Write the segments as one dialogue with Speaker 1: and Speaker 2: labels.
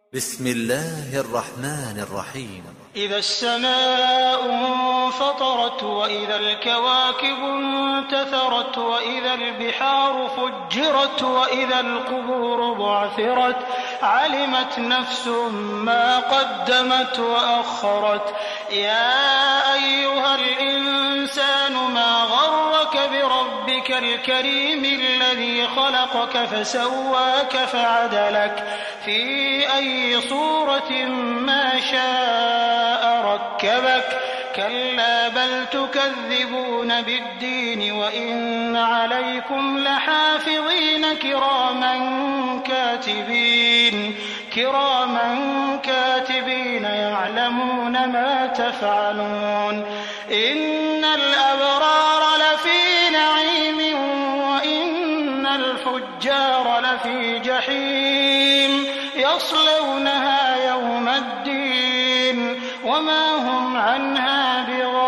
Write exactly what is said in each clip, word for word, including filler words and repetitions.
Speaker 1: بسم الله الرحمن الرحيم.
Speaker 2: إذا السماء انفطرت وإذا الكواكب انتثرت وإذا البحار فجرت وإذا القبور بعثرت علمت نفس ما قدمت وأخرت. يا أيها الإنسان ما غرك بربك الكريم الذي خلقك فسواك فعدلك في أي صورة ما شاء ركبك. كلا بل تكذبون بالدين وإن عليكم لحافظين كراما كاتبين كراما كاتبين يعلمون ما تفعلون. إن الأبرار لفي نعيم وإن الفجار لفي جحيم يصلونها يوم الدين وما هم عنها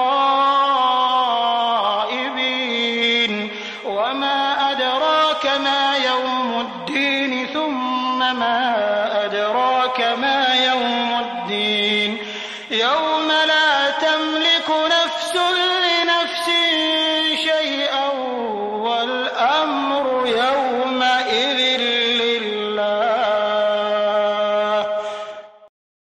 Speaker 2: بغائبين. وما أدراك ما يوم الدين ثم ما أدراك ما يوم الدين. يوم